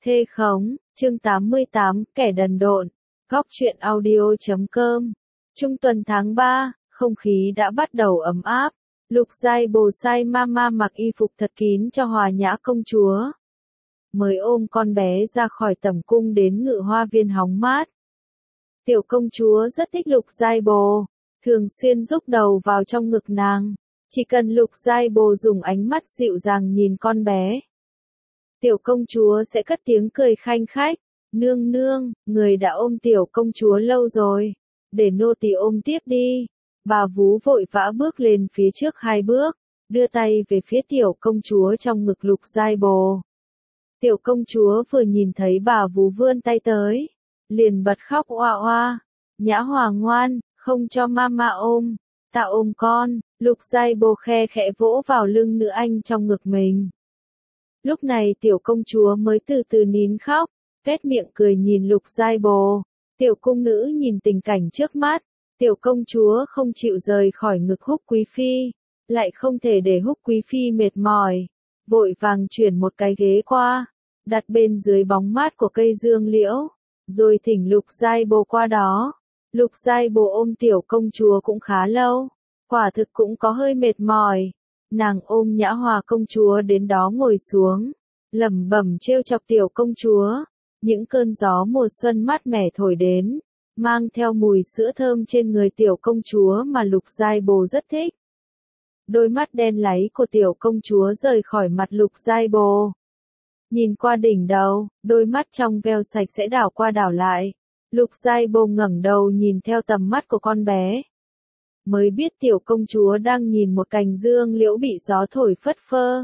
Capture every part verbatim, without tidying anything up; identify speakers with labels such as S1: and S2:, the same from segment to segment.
S1: Thê khống, chương tám mươi tám, kẻ đần độn, góc truyện audio chấm com. Trung tuần tháng ba, không khí đã bắt đầu ấm áp. Lục Giai Bồ sai Mama mặc y phục thật kín cho Hòa Nhã công chúa. Mới ôm con bé ra khỏi tẩm cung đến Ngự Hoa Viên hóng mát. Tiểu công chúa rất thích Lục Giai Bồ, thường xuyên rúc đầu vào trong ngực nàng. Chỉ cần Lục Giai Bồ dùng ánh mắt dịu dàng nhìn con bé, tiểu công chúa sẽ cất tiếng cười khanh khách. Nương nương, người đã ôm tiểu công chúa lâu rồi, để nô tỳ ôm tiếp đi. Bà vú vội vã bước lên phía trước hai bước, đưa tay về phía tiểu công chúa trong ngực Lục Giai Bồ. Tiểu công chúa vừa nhìn thấy bà vú vươn tay tới, liền bật khóc oa oa. Nhã Hòa ngoan, không cho mama ôm, ta ôm con. Lục Giai Bồ khe khẽ vỗ vào lưng nữ anh trong ngực mình. Lúc này tiểu công chúa mới từ từ nín khóc, vét miệng cười nhìn Lục Giai Bồ. Tiểu cung nữ nhìn tình cảnh trước mắt, tiểu công chúa không chịu rời khỏi ngực Húc Quý Phi, lại không thể để Húc Quý Phi mệt mỏi, vội vàng chuyển một cái ghế qua, đặt bên dưới bóng mát của cây dương liễu, rồi thỉnh Lục Giai Bồ qua đó. Lục Giai Bồ ôm tiểu công chúa cũng khá lâu, quả thực cũng có hơi mệt mỏi. Nàng ôm Nhã Hòa công chúa đến đó ngồi xuống, lẩm bẩm trêu chọc tiểu công chúa. Những cơn gió mùa xuân mát mẻ thổi đến, mang theo mùi sữa thơm trên người tiểu công chúa mà Lục Giai Bồ rất thích. Đôi mắt đen láy của tiểu công chúa rời khỏi mặt Lục Giai Bồ. Nhìn qua đỉnh đầu, đôi mắt trong veo sạch sẽ đảo qua đảo lại. Lục Giai Bồ ngẩng đầu nhìn theo tầm mắt của con bé, mới biết tiểu công chúa đang nhìn một cành dương liễu bị gió thổi phất phơ.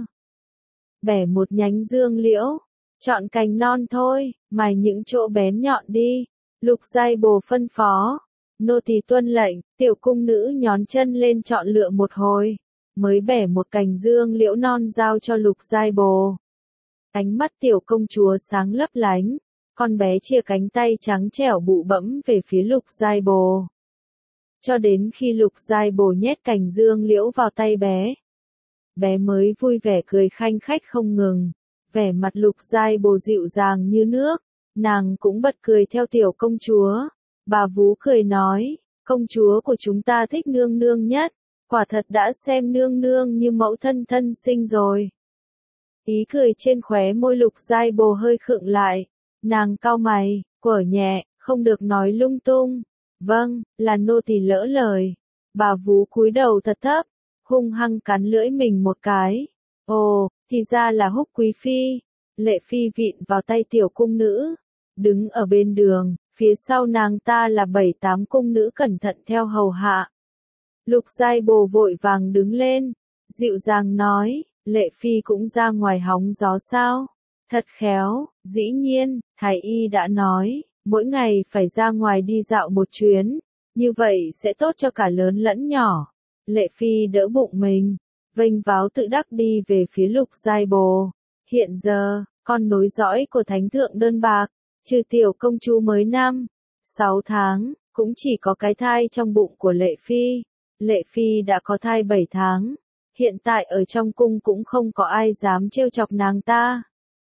S1: Bẻ một nhánh dương liễu, chọn cành non thôi, mài những chỗ bén nhọn đi. Lục Giai Bồ phân phó. Nô tỳ tuân lệnh. Tiểu cung nữ nhón chân lên chọn lựa một hồi, mới bẻ một cành dương liễu non giao cho Lục Giai Bồ. Ánh mắt tiểu công chúa sáng lấp lánh, con bé chia cánh tay trắng trẻo bụ bẫm về phía Lục Giai Bồ. Cho đến khi Lục Giai Bồ nhét cành dương liễu vào tay bé, bé mới vui vẻ cười khanh khách không ngừng. Vẻ mặt Lục Giai Bồ dịu dàng như nước, nàng cũng bật cười theo tiểu công chúa. Bà vú cười nói, công chúa của chúng ta thích nương nương nhất, quả thật đã xem nương nương như mẫu thân thân sinh rồi. Ý cười trên khóe môi Lục Giai Bồ hơi khựng lại, nàng cau mày, quở nhẹ, không được nói lung tung. Vâng, là nô tỳ lỡ lời. Bà vú cúi đầu thật thấp, hung hăng cắn lưỡi mình một cái. Ồ, thì ra là Húc Quý Phi. Lệ Phi vịn vào tay tiểu cung nữ, đứng ở bên đường, phía sau nàng ta là bảy tám cung nữ cẩn thận theo hầu hạ. Lục Giai Bồ vội vàng đứng lên, dịu dàng nói, Lệ Phi cũng ra ngoài hóng gió sao? Thật khéo, dĩ nhiên, Thái Y đã nói, mỗi ngày phải ra ngoài đi dạo một chuyến, như vậy sẽ tốt cho cả lớn lẫn nhỏ. Lệ Phi đỡ bụng mình, vênh váo tự đắc đi về phía Lục Giai Bồ. Hiện giờ, con nối dõi của thánh thượng đơn bạc, trừ tiểu công chúa mới năm, sáu tháng, cũng chỉ có cái thai trong bụng của Lệ Phi. Lệ Phi đã có thai bảy tháng, hiện tại ở trong cung cũng không có ai dám trêu chọc nàng ta.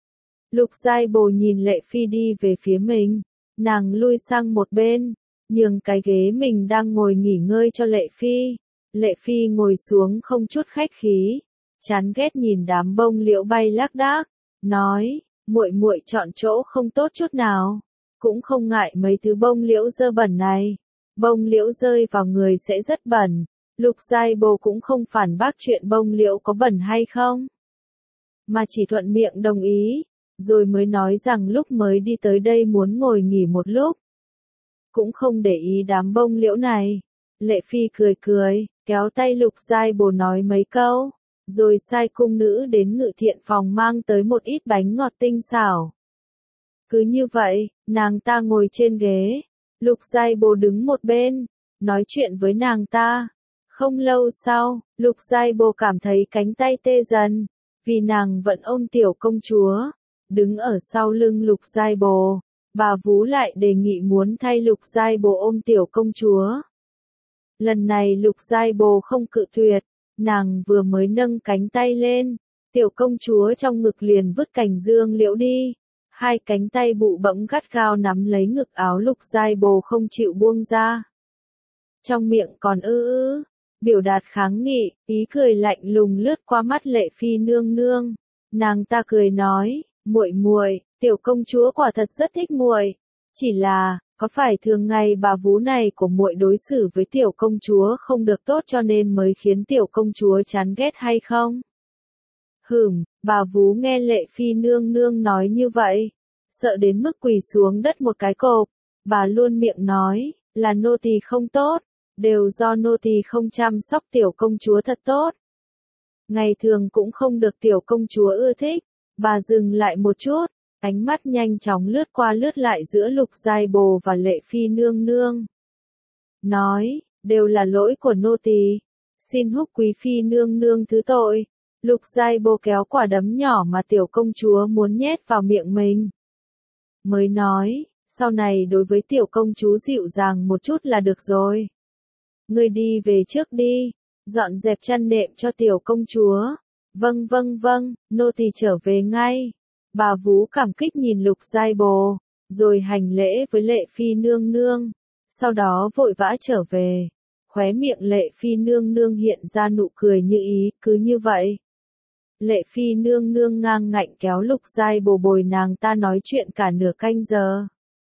S1: Lục Giai Bồ nhìn Lệ Phi đi về phía mình, nàng lui sang một bên, nhường cái ghế mình đang ngồi nghỉ ngơi cho Lệ Phi. Lệ Phi ngồi xuống không chút khách khí, chán ghét nhìn đám bông liễu bay lác đác, nói, muội muội chọn chỗ không tốt chút nào, cũng không ngại mấy thứ bông liễu dơ bẩn này. Bông liễu rơi vào người sẽ rất bẩn. Lục Giai Bồ cũng không phản bác chuyện bông liễu có bẩn hay không, mà chỉ thuận miệng đồng ý, rồi mới nói rằng lúc mới đi tới đây muốn ngồi nghỉ một lúc, cũng không để ý đám bông liễu này. Lệ Phi cười cười, kéo tay Lục Giai Bồ nói mấy câu, rồi sai cung nữ đến ngự thiện phòng mang tới một ít bánh ngọt tinh xảo. Cứ như vậy, nàng ta ngồi trên ghế, Lục Giai Bồ đứng một bên, nói chuyện với nàng ta. Không lâu sau, Lục Giai Bồ cảm thấy cánh tay tê dần, vì nàng vẫn ôm tiểu công chúa. Đứng ở sau lưng Lục Giai Bồ, bà vú lại đề nghị muốn thay Lục Giai Bồ ôm tiểu công chúa. Lần này Lục Giai Bồ không cự tuyệt, nàng vừa mới nâng cánh tay lên, tiểu công chúa trong ngực liền vứt cành dương liễu đi. Hai cánh tay bụ bẫm gắt gao nắm lấy ngực áo Lục Giai Bồ không chịu buông ra. Trong miệng còn ư ư, biểu đạt kháng nghị, ý cười lạnh lùng lướt qua mắt Lệ Phi nương nương. Nàng ta cười nói, muội muội, tiểu công chúa quả thật rất thích muội, chỉ là, có phải thường ngày bà vú này của muội đối xử với tiểu công chúa không được tốt cho nên mới khiến tiểu công chúa chán ghét hay không? Hửm, bà vú nghe Lệ Phi nương nương nói như vậy, sợ đến mức quỳ xuống đất một cái cộp, bà luôn miệng nói, là nô tỳ không tốt, đều do nô tỳ không chăm sóc tiểu công chúa thật tốt. Ngày thường cũng không được tiểu công chúa ưa thích, bà dừng lại một chút, ánh mắt nhanh chóng lướt qua lướt lại giữa Lục Giai Bồ và Lệ Phi nương nương. Nói, đều là lỗi của nô tỳ, xin húc quý phi nương nương thứ tội. Lục Giai Bồ kéo quả đấm nhỏ mà tiểu công chúa muốn nhét vào miệng mình. Mới nói, sau này đối với tiểu công chúa dịu dàng một chút là được rồi. Ngươi đi về trước đi, dọn dẹp chăn nệm cho tiểu công chúa. Vâng vâng vâng, nô tỳ trở về ngay. Bà vú cảm kích nhìn Lục Giai Bồ, rồi hành lễ với Lệ Phi nương nương, sau đó vội vã trở về. Khóe miệng Lệ Phi nương nương hiện ra nụ cười như ý, cứ như vậy. Lệ Phi nương nương ngang ngạnh kéo Lục Giai Bồ bồi nàng ta nói chuyện cả nửa canh giờ.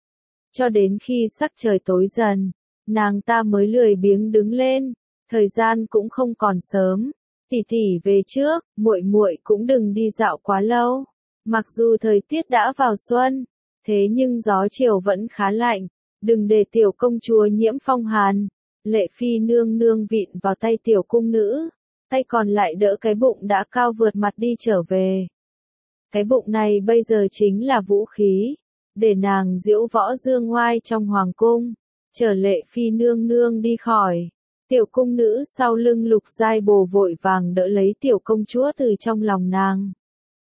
S1: Cho đến khi sắc trời tối dần, nàng ta mới lười biếng đứng lên, thời gian cũng không còn sớm. Tỷ tỷ về trước, muội muội cũng đừng đi dạo quá lâu. Mặc dù thời tiết đã vào xuân, thế nhưng gió chiều vẫn khá lạnh, đừng để tiểu công chúa nhiễm phong hàn. Lệ Phi nương nương vịn vào tay tiểu cung nữ, tay còn lại đỡ cái bụng đã cao vượt mặt đi trở về. Cái bụng này bây giờ chính là vũ khí, để nàng diễu võ dương ngoai trong hoàng cung. Chờ Lệ Phi nương nương đi khỏi, tiểu cung nữ sau lưng Lục Giai Bồ vội vàng đỡ lấy tiểu công chúa từ trong lòng nàng.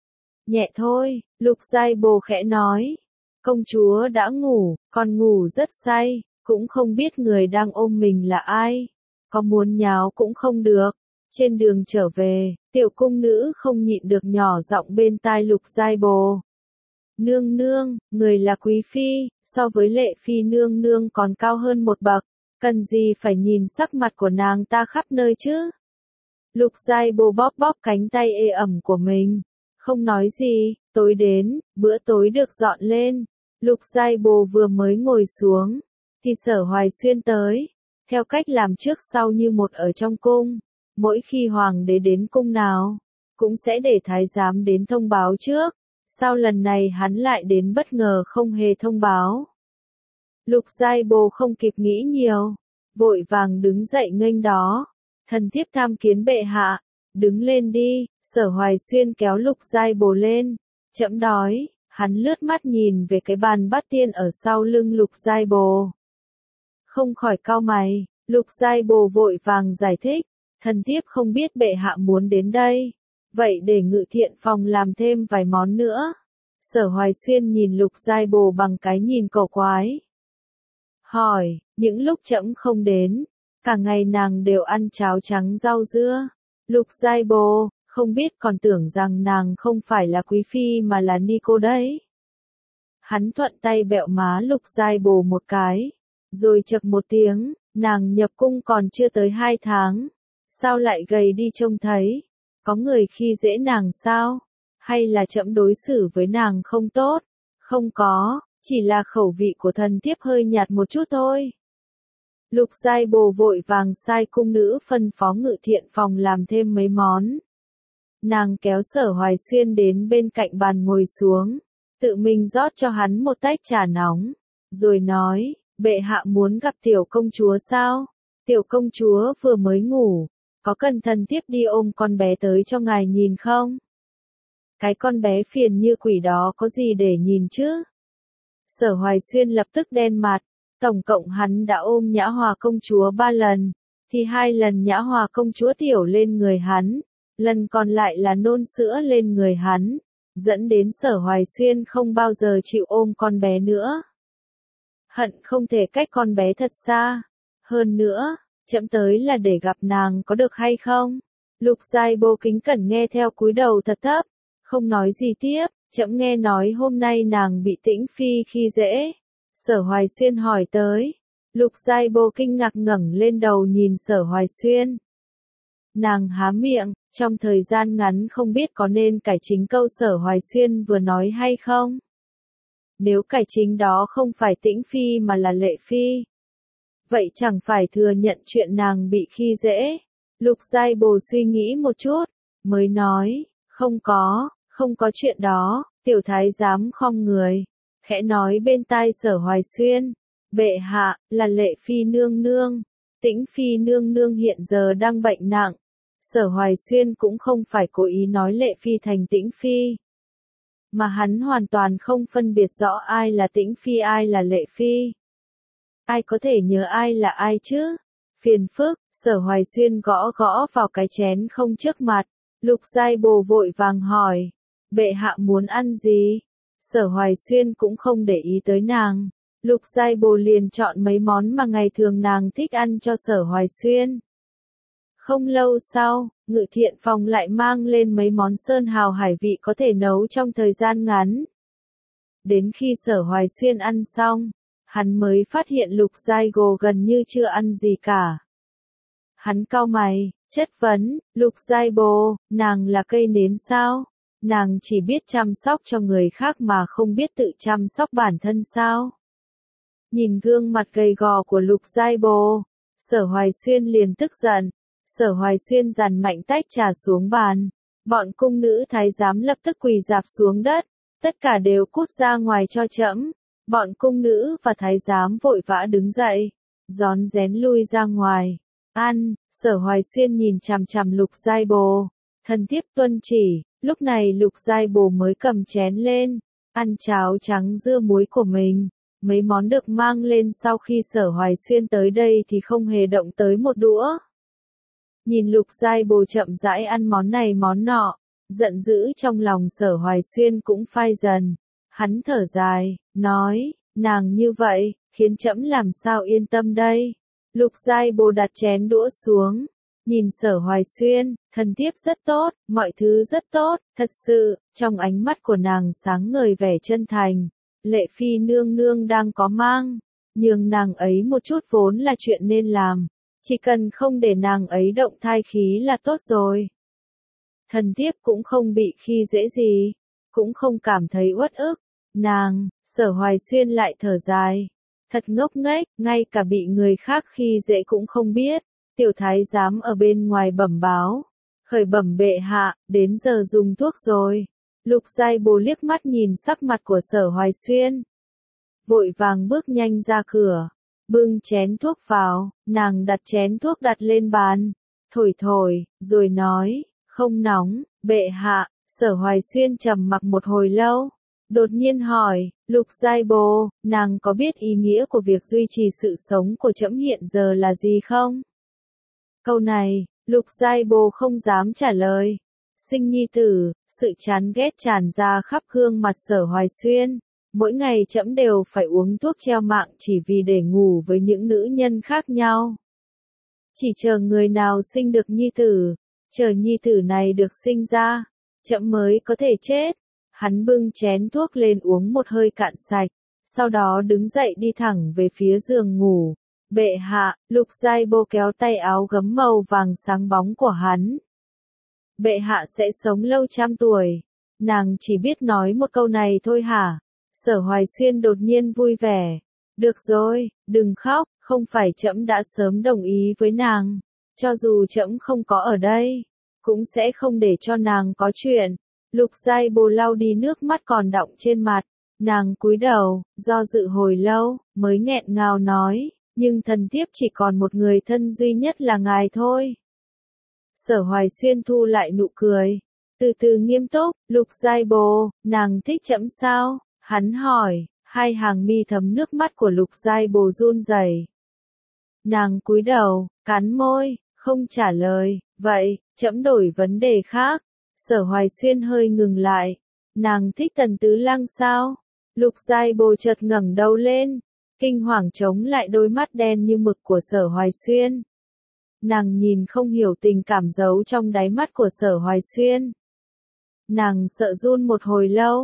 S1: Nhẹ thôi, Lục Giai Bồ khẽ nói. Công chúa đã ngủ, còn ngủ rất say, cũng không biết người đang ôm mình là ai. Có muốn nháo cũng không được. Trên đường trở về, tiểu cung nữ không nhịn được nhỏ giọng bên tai Lục Giai Bồ. Nương nương, người là quý phi, so với Lệ Phi nương nương còn cao hơn một bậc, cần gì phải nhìn sắc mặt của nàng ta khắp nơi chứ? Lục Giai Bồ bóp bóp cánh tay ê ẩm của mình, không nói gì. Tối đến, bữa tối được dọn lên. Lục Giai Bồ vừa mới ngồi xuống, thì Sở Hoài Xuyên tới, theo cách làm trước sau như một ở trong cung. Mỗi khi hoàng đế đến cung nào, cũng sẽ để thái giám đến thông báo trước. Sao lần này hắn lại đến bất ngờ không hề thông báo? Lục Giai Bồ không kịp nghĩ nhiều, vội vàng đứng dậy nghênh đó. Thần thiếp tham kiến bệ hạ, đứng lên đi. Sở Hoài Xuyên kéo Lục Giai Bồ lên. Trẫm đói. Hắn lướt mắt nhìn về cái bàn bát tiên ở sau lưng Lục Giai Bồ, không khỏi cau mày. Lục Giai Bồ vội vàng giải thích, thần thiếp không biết bệ hạ muốn đến đây, vậy để Ngự Thiện phòng làm thêm vài món nữa. Sở Hoài Xuyên nhìn Lục Giai Bồ bằng cái nhìn cổ quái, hỏi, những lúc trẫm không đến, cả ngày nàng đều ăn cháo trắng rau dưa. Lục Giai Bồ không biết còn tưởng rằng nàng không phải là quý phi mà là ni cô đấy. Hắn thuận tay bẹo má Lục Giai Bồ một cái, rồi chậc một tiếng, nàng nhập cung còn chưa tới hai tháng, sao lại gầy đi trông thấy? Có người khi dễ nàng sao? Hay là trẫm đối xử với nàng không tốt? Không có, chỉ là khẩu vị của thần thiếp hơi nhạt một chút thôi. Lục Giai Bồ vội vàng sai cung nữ phân phó Ngự Thiện phòng làm thêm mấy món. Nàng kéo Sở Hoài Xuyên đến bên cạnh bàn ngồi xuống, tự mình rót cho hắn một tách trà nóng, rồi nói, bệ hạ muốn gặp tiểu công chúa sao? Tiểu công chúa vừa mới ngủ, có cần thần thiếp đi ôm con bé tới cho ngài nhìn không? Cái con bé phiền như quỷ đó có gì để nhìn chứ? Sở Hoài Xuyên lập tức đen mặt, tổng cộng hắn đã ôm Nhã Hòa công chúa ba lần, thì hai lần Nhã Hòa công chúa tiểu lên người hắn, lần còn lại là nôn sữa lên người hắn, dẫn đến Sở Hoài Xuyên không bao giờ chịu ôm con bé nữa. Hận không thể cách con bé thật xa. Hơn nữa, trẫm tới là để gặp nàng có được hay không? Lục Giai Bồ kính cẩn nghe theo cúi đầu thật thấp, không nói gì tiếp. Trẫm nghe nói hôm nay nàng bị Tĩnh Phi khi dễ. Sở Hoài Xuyên hỏi tới. Lục Giai Bồ kinh ngạc ngẩng lên đầu nhìn Sở Hoài Xuyên. Nàng há miệng, trong thời gian ngắn không biết có nên cải chính câu Sở Hoài Xuyên vừa nói hay không. Nếu cải chính đó không phải Tĩnh Phi mà là Lệ Phi, vậy chẳng phải thừa nhận chuyện nàng bị khi dễ. Lục Giai Bồ suy nghĩ một chút, mới nói, không có, không có chuyện đó. Tiểu thái giám khom người, khẽ nói bên tai Sở Hoài Xuyên, bệ hạ, là Lệ Phi nương nương. Tĩnh Phi nương nương hiện giờ đang bệnh nặng. Sở Hoài Xuyên cũng không phải cố ý nói Lệ Phi thành Tĩnh Phi, mà hắn hoàn toàn không phân biệt rõ ai là Tĩnh Phi ai là Lệ Phi. Ai có thể nhớ ai là ai chứ? Phiền phức. Sở Hoài Xuyên gõ gõ vào cái chén không trước mặt. Lục Giai Bồ vội vàng hỏi, bệ hạ muốn ăn gì? Sở Hoài Xuyên cũng không để ý tới nàng. Lục Giai Bồ liền chọn mấy món mà ngày thường nàng thích ăn cho Sở Hoài Xuyên. Không lâu sau, Ngự Thiện Phòng lại mang lên mấy món sơn hào hải vị có thể nấu trong thời gian ngắn. Đến khi Sở Hoài Xuyên ăn xong, hắn mới phát hiện Lục Giai Bồ gần như chưa ăn gì cả. Hắn cau mày, chất vấn, Lục Giai Bồ, nàng là cây nến sao? Nàng chỉ biết chăm sóc cho người khác mà không biết tự chăm sóc bản thân sao? Nhìn gương mặt gầy gò của Lục Giai Bồ, Sở Hoài Xuyên liền tức giận. Sở Hoài Xuyên dằn mạnh tách trà xuống bàn. Bọn cung nữ thái giám lập tức quỳ rạp xuống đất. Tất cả đều cút ra ngoài cho trẫm. Bọn cung nữ và thái giám vội vã đứng dậy, rón rén lui ra ngoài. Ăn. Sở Hoài Xuyên nhìn chằm chằm Lục Giai Bồ. Thần thiếp tuân chỉ. Lúc này Lục Giai Bồ mới cầm chén lên, ăn cháo trắng dưa muối của mình. Mấy món được mang lên sau khi Sở Hoài Xuyên tới đây thì không hề động tới một đũa. Nhìn Lục Giai Bồ chậm rãi ăn món này món nọ, giận dữ trong lòng Sở Hoài Xuyên cũng phai dần. Hắn thở dài, nói, nàng như vậy, khiến trẫm làm sao yên tâm đây. Lục Giai Bồ đặt chén đũa xuống, nhìn Sở Hoài Xuyên, thần thiếp rất tốt, mọi thứ rất tốt, thật sự. Trong ánh mắt của nàng sáng ngời vẻ chân thành. Lệ Phi nương nương đang có mang, nhường nàng ấy một chút vốn là chuyện nên làm. Chỉ cần không để nàng ấy động thai khí là tốt rồi. Thần thiếp cũng không bị khi dễ gì, cũng không cảm thấy uất ức. Nàng, Sở Hoài Xuyên lại thở dài. Thật ngốc nghếch, ngay cả bị người khác khi dễ cũng không biết. Tiểu thái giám ở bên ngoài bẩm báo. Khởi bẩm bệ hạ, đến giờ dùng thuốc rồi. Lục Giai Bồ liếc mắt nhìn sắc mặt của Sở Hoài Xuyên, vội vàng bước nhanh ra cửa, bưng chén thuốc vào. Nàng đặt chén thuốc đặt lên bàn, thổi thổi, rồi nói, không nóng, bệ hạ. Sở Hoài Xuyên trầm mặc một hồi lâu, đột nhiên hỏi, Lục Giai Bồ, nàng có biết ý nghĩa của việc duy trì sự sống của trẫm hiện giờ là gì không? Câu này, Lục Giai Bồ không dám trả lời. Sinh nhi tử, sự chán ghét tràn ra khắp gương mặt Sở Hoài Xuyên. Mỗi ngày trẫm đều phải uống thuốc treo mạng chỉ vì để ngủ với những nữ nhân khác nhau. Chỉ chờ người nào sinh được nhi tử, chờ nhi tử này được sinh ra, trẫm mới có thể chết. Hắn bưng chén thuốc lên uống một hơi cạn sạch, sau đó đứng dậy đi thẳng về phía giường ngủ. Bệ hạ. Lục Giai Bồ kéo tay áo gấm màu vàng sáng bóng của hắn. Bệ hạ sẽ sống lâu trăm tuổi. Nàng chỉ biết nói một câu này thôi hả? Sở Hoài Xuyên đột nhiên vui vẻ. Được rồi, đừng khóc, không phải trẫm đã sớm đồng ý với nàng. Cho dù trẫm không có ở đây, cũng sẽ không để cho nàng có chuyện. Lục Giai Bồ lau đi nước mắt còn đọng trên mặt. Nàng cúi đầu, do dự hồi lâu, mới nghẹn ngào nói, nhưng thần thiếp chỉ còn một người thân duy nhất là ngài thôi. Sở Hoài Xuyên thu lại nụ cười, từ từ nghiêm túc, Lục Giai Bồ, nàng thích trẫm sao? Hắn hỏi. Hai hàng mi thấm nước mắt của Lục Giai Bồ run rẩy. Nàng cúi đầu, cắn môi, không trả lời. Vậy, trẫm đổi vấn đề khác. Sở Hoài Xuyên hơi ngừng lại. Nàng thích Tần Tứ Lăng sao? Lục Giai Bồ chợt ngẩng đầu lên, kinh hoàng chống lại đôi mắt đen như mực của Sở Hoài Xuyên. Nàng nhìn không hiểu tình cảm giấu trong đáy mắt của Sở Hoài Xuyên. Nàng sợ run một hồi lâu,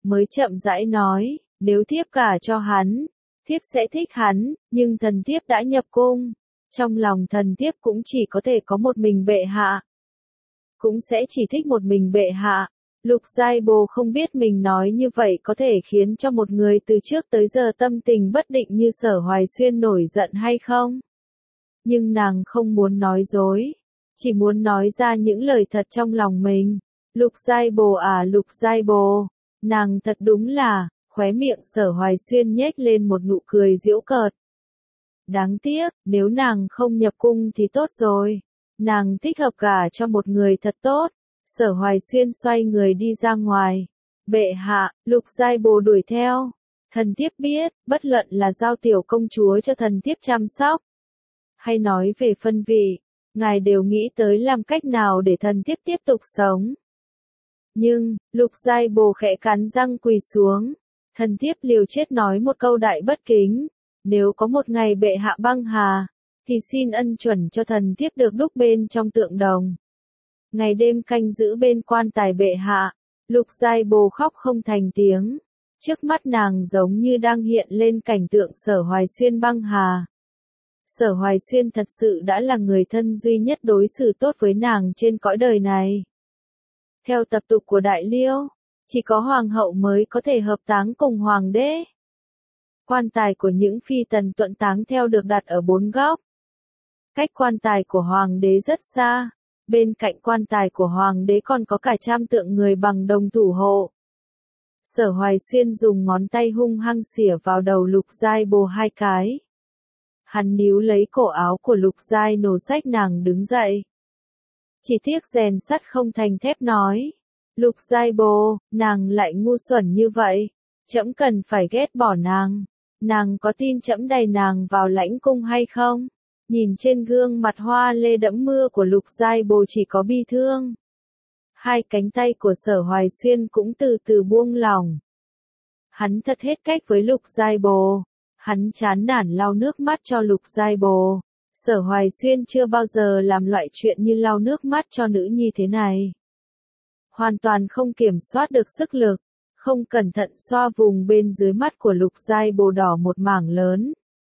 S1: mới chậm rãi nói, nếu thiếp gả cho hắn, thiếp sẽ thích hắn, nhưng thần thiếp đã nhập cung, trong lòng thần thiếp cũng chỉ có thể có một mình bệ hạ. Cũng sẽ chỉ thích một mình bệ hạ. Lục Giai Bồ không biết mình nói như vậy có thể khiến cho một người từ trước tới giờ tâm tình bất định như Sở Hoài Xuyên nổi giận hay không. Nhưng nàng không muốn nói dối, chỉ muốn nói ra những lời thật trong lòng mình. Lục Giai Bồ à Lục Giai Bồ, nàng thật đúng là, khóe miệng Sở Hoài Xuyên nhếch lên một nụ cười giễu cợt. Đáng tiếc, nếu nàng không nhập cung thì tốt rồi. Nàng thích hợp gả cho một người thật tốt. Sở Hoài Xuyên xoay người đi ra ngoài. Bệ hạ, Lục Giai Bồ đuổi theo. Thần thiếp biết, bất luận là giao tiểu công chúa cho thần thiếp chăm sóc, hay nói về phân vị, ngài đều nghĩ tới làm cách nào để thần thiếp tiếp tục sống. Nhưng, Lục Giai Bồ khẽ cắn răng quỳ xuống. Thần thiếp liều chết nói một câu đại bất kính. Nếu có một ngày bệ hạ băng hà, thì xin ân chuẩn cho thần thiếp được đúc bên trong tượng đồng. Ngày đêm canh giữ bên quan tài bệ hạ. Lục Giai Bồ khóc không thành tiếng. Trước mắt nàng giống như đang hiện lên cảnh tượng Sở Hoài Xuyên băng hà. Sở Hoài Xuyên thật sự đã là người thân duy nhất đối xử tốt với nàng trên cõi đời này. Theo tập tục của Đại Liêu, chỉ có hoàng hậu mới có thể hợp táng cùng hoàng đế. Quan tài của những phi tần tuẫn táng theo được đặt ở bốn góc. Cách quan tài của hoàng đế rất xa, bên cạnh quan tài của hoàng đế còn có cả trăm tượng người bằng đồng thủ hộ. Sở Hoài Xuyên dùng ngón tay hung hăng xỉa vào đầu Lục Giai Bồ hai cái. Hắn níu lấy cổ áo của Lục Giai nổ xách nàng đứng dậy. Chỉ tiếc rèn sắt không thành thép nói. Lục Giai Bồ, nàng lại ngu xuẩn như vậy. Trẫm cần phải ghét bỏ nàng. Nàng có tin trẫm đày nàng vào lãnh cung hay không? Nhìn trên gương mặt hoa lê đẫm mưa của Lục Giai Bồ chỉ có bi thương. Hai cánh tay của Sở Hoài Xuyên cũng từ từ buông lỏng. Hắn thật hết cách với Lục Giai Bồ. Hắn chán nản lau nước mắt cho Lục Giai Bồ. Sở Hoài Xuyên chưa bao giờ làm loại chuyện như lau nước mắt cho nữ nhi thế này. Hoàn toàn không kiểm soát được sức lực, không cẩn thận xoa vùng bên dưới mắt của Lục Giai Bồ đỏ một mảng lớn.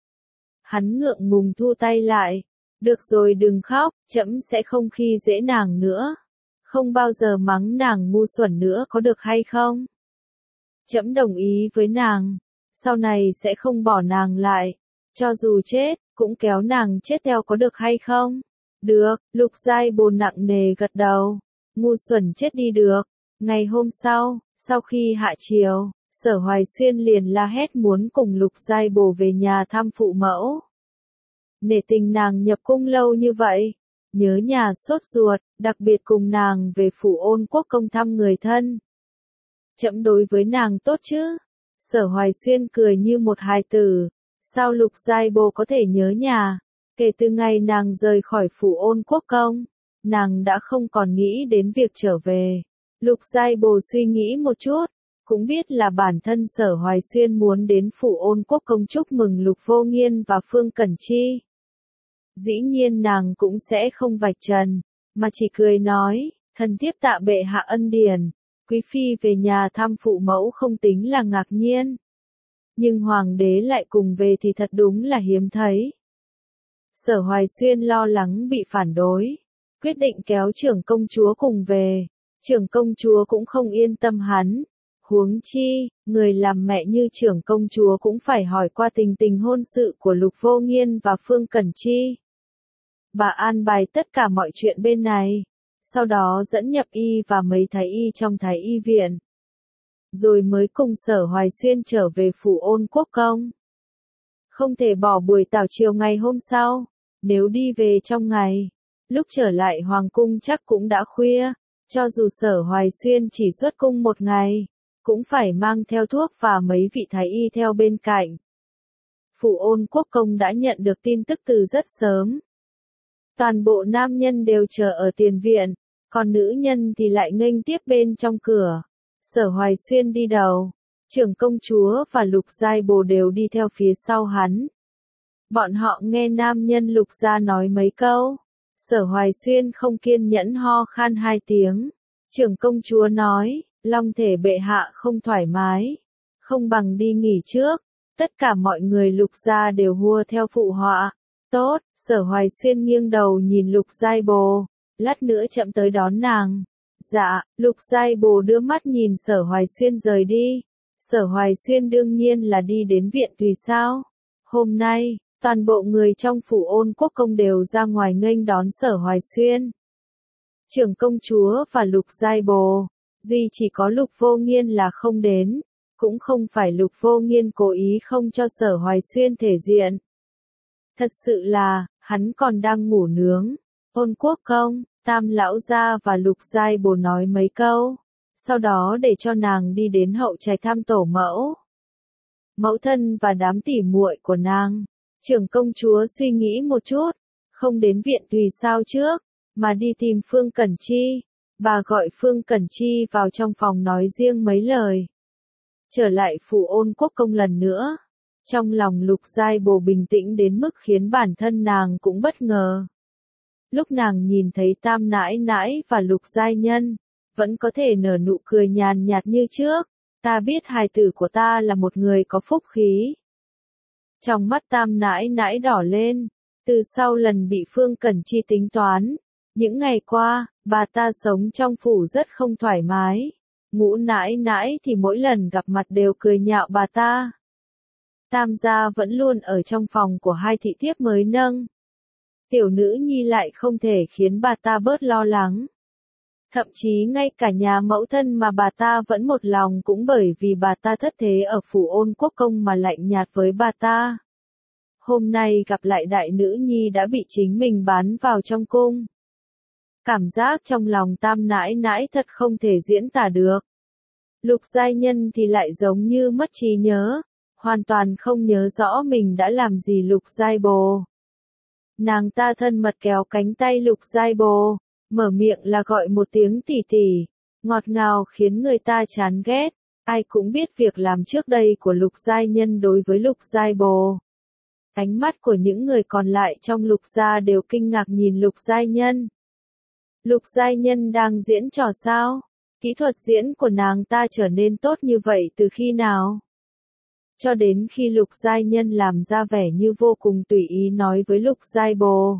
S1: Hắn ngượng ngùng thu tay lại. Được rồi đừng khóc, trẫm sẽ không khi dễ nàng nữa. Không bao giờ mắng nàng ngu xuẩn nữa có được hay không? Trẫm đồng ý với nàng. Sau này sẽ không bỏ nàng lại. Cho dù chết, cũng kéo nàng chết theo có được hay không? Được, Lục Giai Bồ nặng nề gật đầu. Ngu xuẩn chết đi được. Ngày hôm sau, sau khi hạ chiều, Sở Hoài Xuyên liền la hét muốn cùng Lục Giai Bồ về nhà thăm phụ mẫu. Nể tình nàng nhập cung lâu như vậy, nhớ nhà sốt ruột, đặc biệt cùng nàng về phủ Ôn Quốc công thăm người thân. Trẫm đối với nàng tốt chứ? Sở Hoài Xuyên cười như một hài tử. Sao Lục Giai Bồ có thể nhớ nhà? Kể từ ngày nàng rời khỏi phủ Ôn Quốc công, nàng đã không còn nghĩ đến việc trở về. Lục Giai Bồ suy nghĩ một chút, cũng biết là bản thân Sở Hoài Xuyên muốn đến phủ Ôn Quốc công chúc mừng Lục Vô Nghiên và Phương Cẩn Chi. Dĩ nhiên nàng cũng sẽ không vạch trần, mà chỉ cười nói, thần thiếp tạ bệ hạ ân điển, quý phi về nhà thăm phụ mẫu không tính là ngạc nhiên. Nhưng hoàng đế lại cùng về thì thật đúng là hiếm thấy. Sở Hoài Xuyên lo lắng bị phản đối, quyết định kéo trưởng công chúa cùng về. Trưởng công chúa cũng không yên tâm hắn. Huống chi, người làm mẹ như trưởng công chúa cũng phải hỏi qua tình tình hôn sự của Lục Vô Nghiên và Phương Cẩn Chi. Bà an bài tất cả mọi chuyện bên này, sau đó dẫn nhập y và mấy thái y trong thái y viện. Rồi mới cùng Sở Hoài Xuyên trở về phủ Ôn Quốc công. Không thể bỏ buổi tảo chiều ngày hôm sau, nếu đi về trong ngày, lúc trở lại hoàng cung chắc cũng đã khuya. Cho dù Sở Hoài Xuyên chỉ xuất cung một ngày, cũng phải mang theo thuốc và mấy vị thái y theo bên cạnh. Phủ Ôn Quốc công đã nhận được tin tức từ rất sớm. Toàn bộ nam nhân đều chờ ở tiền viện, còn nữ nhân thì lại nghênh tiếp bên trong cửa. Sở Hoài Xuyên đi đầu, trưởng công chúa và Lục Giai Bồ đều đi theo phía sau hắn. Bọn họ nghe nam nhân Lục gia nói mấy câu. Sở Hoài Xuyên không kiên nhẫn ho khan hai tiếng. Trưởng công chúa nói, Long thể bệ hạ không thoải mái, không bằng đi nghỉ trước. Tất cả mọi người Lục gia đều hùa theo phụ họa. Tốt, Sở Hoài Xuyên nghiêng đầu nhìn Lục Giai Bồ, lát nữa chậm tới đón nàng. Dạ, Lục Giai Bồ đưa mắt nhìn Sở Hoài Xuyên rời đi. Sở Hoài Xuyên đương nhiên là đi đến viện tùy sao. Hôm nay, toàn bộ người trong phủ Ôn Quốc Công đều ra ngoài nghênh đón Sở Hoài Xuyên. Trưởng công chúa và Lục Giai Bồ, duy chỉ có Lục Vô Nghiên là không đến, cũng không phải Lục Vô Nghiên cố ý không cho Sở Hoài Xuyên thể diện. Thật sự là, hắn còn đang ngủ nướng. Ôn Quốc Công, Tam lão gia và Lục Giai Bồ nói mấy câu, sau đó để cho nàng đi đến hậu trạch thăm tổ mẫu. Mẫu thân và đám tỉ muội của nàng. Trưởng công chúa suy nghĩ một chút, không đến viện tùy sao trước, mà đi tìm Phương Cẩn Chi. Bà gọi Phương Cẩn Chi vào trong phòng nói riêng mấy lời. Trở lại phủ Ôn Quốc Công lần nữa. Trong lòng Lục Giai Bồ bình tĩnh đến mức khiến bản thân nàng cũng bất ngờ. Lúc nàng nhìn thấy Tam nãi nãi và Lục Giai Nhân, vẫn có thể nở nụ cười nhàn nhạt như trước. Ta biết hài tử của ta là một người có phúc khí. Trong mắt Tam nãi nãi đỏ lên, từ sau lần bị Phương Cẩn Chi tính toán. Những ngày qua, bà ta sống trong phủ rất không thoải mái. Ngũ nãi nãi thì mỗi lần gặp mặt đều cười nhạo bà ta. Tam gia vẫn luôn ở trong phòng của hai thị thiếp mới nâng. Tiểu nữ nhi lại không thể khiến bà ta bớt lo lắng. Thậm chí ngay cả nhà mẫu thân mà bà ta vẫn một lòng cũng bởi vì bà ta thất thế ở phủ Ôn Quốc Công mà lạnh nhạt với bà ta. Hôm nay gặp lại đại nữ nhi đã bị chính mình bán vào trong cung. Cảm giác trong lòng Tam nãi nãi thật không thể diễn tả được. Lục Giai Nhân thì lại giống như mất trí nhớ, hoàn toàn không nhớ rõ mình đã làm gì Lục Giai Bồ. Nàng ta thân mật kéo cánh tay Lục Giai Bồ, mở miệng là gọi một tiếng tỷ tỷ, ngọt ngào khiến người ta chán ghét. Ai cũng biết việc làm trước đây của Lục Giai Nhân đối với Lục Giai Bồ. Ánh mắt của những người còn lại trong Lục gia đều kinh ngạc nhìn Lục Giai Nhân. Lục Giai Nhân đang diễn trò sao? Kỹ thuật diễn của nàng ta trở nên tốt như vậy từ khi nào? Cho đến khi Lục Giai Nhân làm ra vẻ như vô cùng tùy ý nói với Lục Giai Bồ.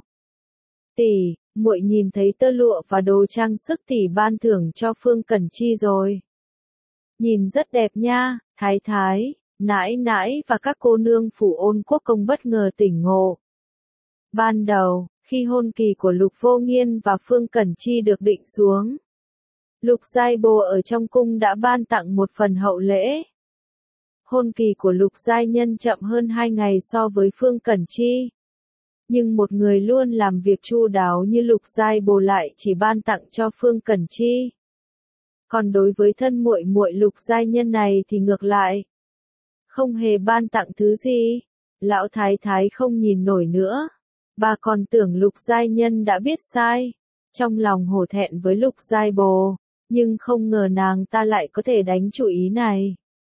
S1: Tỷ, muội nhìn thấy tơ lụa và đồ trang sức tỷ ban thưởng cho Phương Cẩn Chi rồi. Nhìn rất đẹp nha, thái thái, nãi nãi và các cô nương phủ Ôn Quốc Công bất ngờ tỉnh ngộ. Ban đầu, khi hôn kỳ của Lục Vô Nghiên và Phương Cẩn Chi được định xuống, Lục Giai Bồ ở trong cung đã ban tặng một phần hậu lễ. Hôn kỳ của Lục Giai Nhân chậm hơn hai ngày so với Phương Cẩn Chi. Nhưng một người luôn làm việc chu đáo như Lục Giai Bồ lại chỉ ban tặng cho Phương Cẩn Chi. Còn đối với thân muội muội Lục Giai Nhân này thì ngược lại. Không hề ban tặng thứ gì. Lão thái thái không nhìn nổi nữa. Bà còn tưởng Lục Giai Nhân đã biết sai. Trong lòng hổ thẹn với Lục Giai Bồ. Nhưng không ngờ nàng ta lại có thể đánh chủ ý này.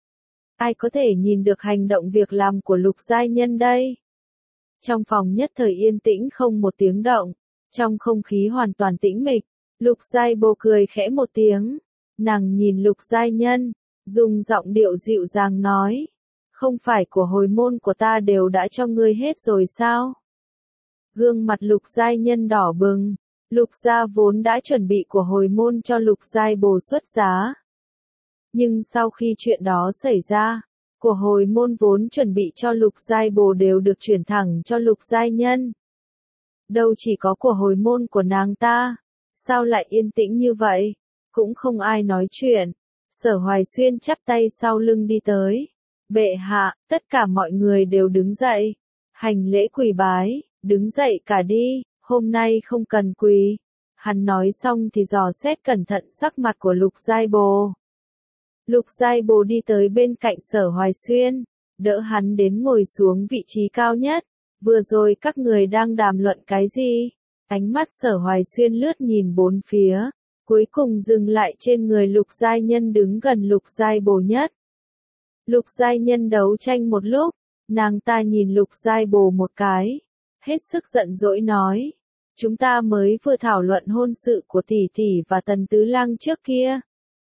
S1: Ai có thể nhìn được hành động việc làm của Lục Giai Nhân đây? Trong phòng nhất thời yên tĩnh không một tiếng động. Trong không khí hoàn toàn tĩnh mịch, Lục Giai Bồ cười khẽ một tiếng. Nàng nhìn Lục Giai Nhân, dùng giọng điệu dịu dàng nói. Không phải của hồi môn của ta đều đã cho ngươi hết rồi sao? Gương mặt Lục Giai Nhân đỏ bừng. Lục gia vốn đã chuẩn bị của hồi môn cho Lục Giai Bồ xuất giá. Nhưng sau khi chuyện đó xảy ra, của hồi môn vốn chuẩn bị cho Lục Giai Bồ đều được chuyển thẳng cho Lục Giai Nhân. Đâu chỉ có của hồi môn của nàng ta, sao lại yên tĩnh như vậy? Cũng không ai nói chuyện. Sở Hoài Xuyên chắp tay sau lưng đi tới. Bệ hạ, tất cả mọi người đều đứng dậy. Hành lễ quỳ bái, đứng dậy cả đi, hôm nay không cần quỳ. Hắn nói xong thì dò xét cẩn thận sắc mặt của Lục Giai Bồ. Lục Giai Bồ đi tới bên cạnh Sở Hoài Xuyên, đỡ hắn đến ngồi xuống vị trí cao nhất. Vừa rồi các người đang đàm luận cái gì? Ánh mắt Sở Hoài Xuyên lướt nhìn bốn phía, cuối cùng dừng lại trên người Lục Giai Nhân đứng gần Lục Giai Bồ nhất. Lục Giai Nhân đấu tranh một lúc, nàng ta nhìn Lục Giai Bồ một cái, hết sức giận dỗi nói. Chúng ta mới vừa thảo luận hôn sự của tỷ tỷ và Tần Tứ Lang trước kia.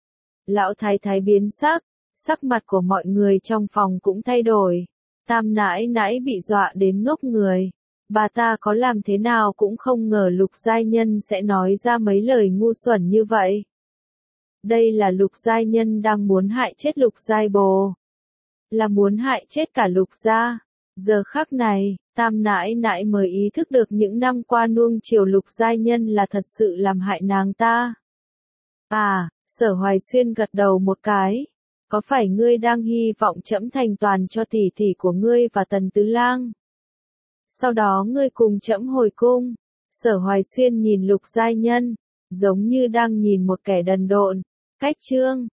S1: Lão thái thái biến sắc, sắc mặt của mọi người trong phòng cũng thay đổi. Tam nãi nãi bị dọa đến ngốc người. Bà ta có làm thế nào cũng không ngờ Lục Giai Nhân sẽ nói ra mấy lời ngu xuẩn như vậy. Đây là Lục Giai Nhân đang muốn hại chết Lục Giai Bồ. Là muốn hại chết cả Lục gia. Giờ khắc này, Tam nãi nãi mới ý thức được những năm qua nuông chiều Lục Giai Nhân là thật sự làm hại nàng ta. À, Sở Hoài Xuyên gật đầu một cái. Có phải ngươi đang hy vọng trẫm thành toàn cho tỷ tỷ của ngươi và Tần Tứ Lang? Sau đó ngươi cùng trẫm hồi cung. Sở Hoài Xuyên nhìn Lục Giai Nhân, giống như đang nhìn một kẻ đần độn. Cách chương